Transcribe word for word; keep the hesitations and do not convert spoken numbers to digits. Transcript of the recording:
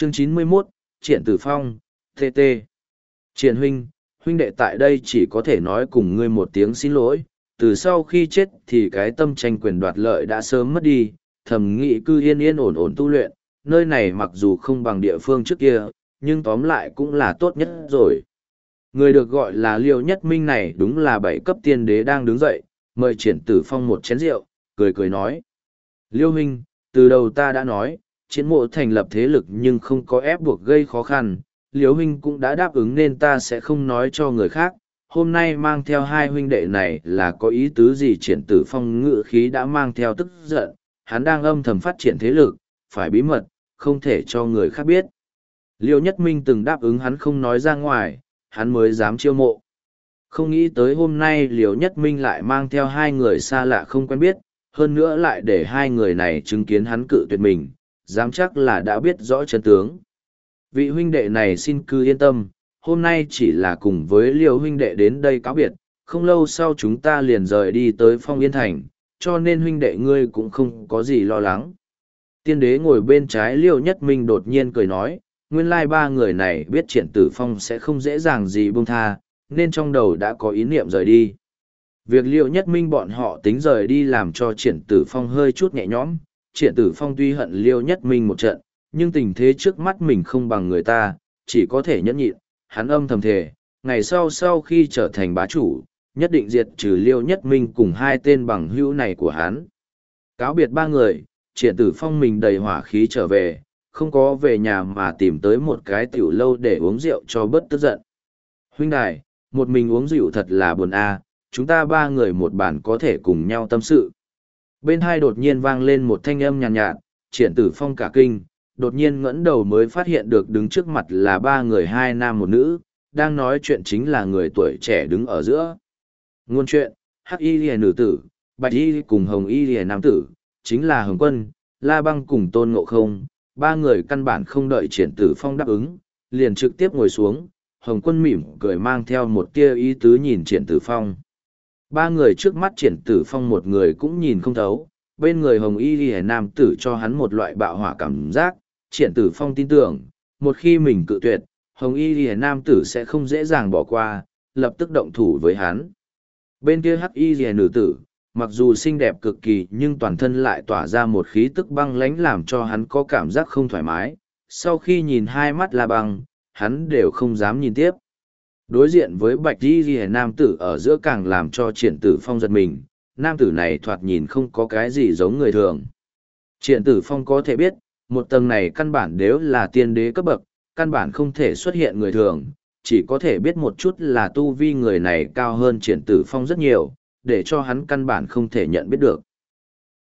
Chương chín mươi mốt, Triển Tử Phong, tê tê. Triển huynh, huynh đệ tại đây chỉ có thể nói cùng ngươi một tiếng xin lỗi, từ sau khi chết thì cái tâm tranh quyền đoạt lợi đã sớm mất đi, thầm nghĩ cư yên yên ổn ổn tu luyện, nơi này mặc dù không bằng địa phương trước kia, nhưng tóm lại cũng là tốt nhất rồi. Người được gọi là Liêu Nhất Minh này đúng là bảy cấp tiên đế đang đứng dậy, mời Triển Tử Phong một chén rượu, cười cười nói. Liêu huynh, từ đầu ta đã nói, Triển mộ thành lập thế lực nhưng không có ép buộc gây khó khăn, Liêu huynh cũng đã đáp ứng nên ta sẽ không nói cho người khác. Hôm nay mang theo hai huynh đệ này là có ý tứ gì? Triển Tử Phong ngự khí đã mang theo tức giận, hắn đang âm thầm phát triển thế lực, phải bí mật, không thể cho người khác biết. Liêu Nhất Minh từng đáp ứng hắn không nói ra ngoài, hắn mới dám chiêu mộ. Không nghĩ tới hôm nay Liêu Nhất Minh lại mang theo hai người xa lạ không quen biết, hơn nữa lại để hai người này chứng kiến hắn cự tuyệt mình, dám chắc là đã biết rõ chân tướng. Vị huynh đệ này xin cứ yên tâm, hôm nay chỉ là cùng với Liêu huynh đệ đến đây cáo biệt, không lâu sau chúng ta liền rời đi tới Phong Yên Thành, cho nên huynh đệ ngươi cũng không có gì lo lắng. Tiên đế ngồi bên trái Liêu Nhất Minh đột nhiên cười nói, nguyên lai ba người này biết Triển Tử Phong sẽ không dễ dàng gì buông tha, nên trong đầu đã có ý niệm rời đi. Việc Liêu Nhất Minh bọn họ tính rời đi làm cho Triển Tử Phong hơi chút nhẹ nhõm. Triển Tử Phong tuy hận Liêu Nhất Minh một trận, nhưng tình thế trước mắt mình không bằng người ta, chỉ có thể nhẫn nhịn. Hắn âm thầm thề, ngày sau sau khi trở thành bá chủ, nhất định diệt trừ Liêu Nhất Minh cùng hai tên bằng hữu này của hắn. Cáo biệt ba người, Triển Tử Phong mình đầy hỏa khí trở về, không có về nhà mà tìm tới một cái tiểu lâu để uống rượu cho bớt tức giận. Huynh đài, một mình uống rượu thật là buồn a, chúng ta ba người một bàn có thể cùng nhau tâm sự. Bên hai đột nhiên vang lên một thanh âm nhàn nhạt, nhạt, Triển Tử Phong cả kinh, đột nhiên ngẩng đầu mới phát hiện được đứng trước mặt là ba người hai nam một nữ, đang nói chuyện chính là người tuổi trẻ đứng ở giữa. Ngôn chuyện, hắc y liễu nữ tử, bạch y cùng hồng y liễu nam tử, chính là Hồng Quân, La Băng cùng Tôn Ngộ Không. Ba người căn bản không đợi Triển Tử Phong đáp ứng, liền trực tiếp ngồi xuống. Hồng Quân mỉm cười mang theo một tia ý tứ nhìn Triển Tử Phong. Ba người trước mắt Triển Tử Phong một người cũng nhìn không thấu, bên người Hồng Y Liễu nam tử cho hắn một loại bạo hỏa cảm giác. Triển Tử Phong tin tưởng, một khi mình cự tuyệt, Hồng Y Liễu nam tử sẽ không dễ dàng bỏ qua, lập tức động thủ với hắn. Bên kia Hắc Y Liễu nữ tử, mặc dù xinh đẹp cực kỳ nhưng toàn thân lại tỏa ra một khí tức băng lãnh làm cho hắn có cảm giác không thoải mái. Sau khi nhìn hai mắt La Băng, hắn đều không dám nhìn tiếp. Đối diện với Bạch Y Liễu nam tử ở giữa càng làm cho Triển Tử Phong giật mình, nam tử này thoạt nhìn không có cái gì giống người thường. Triển Tử Phong có thể biết, một tầng này căn bản đều là tiên đế cấp bậc, căn bản không thể xuất hiện người thường, chỉ có thể biết một chút là tu vi người này cao hơn Triển Tử Phong rất nhiều, để cho hắn căn bản không thể nhận biết được.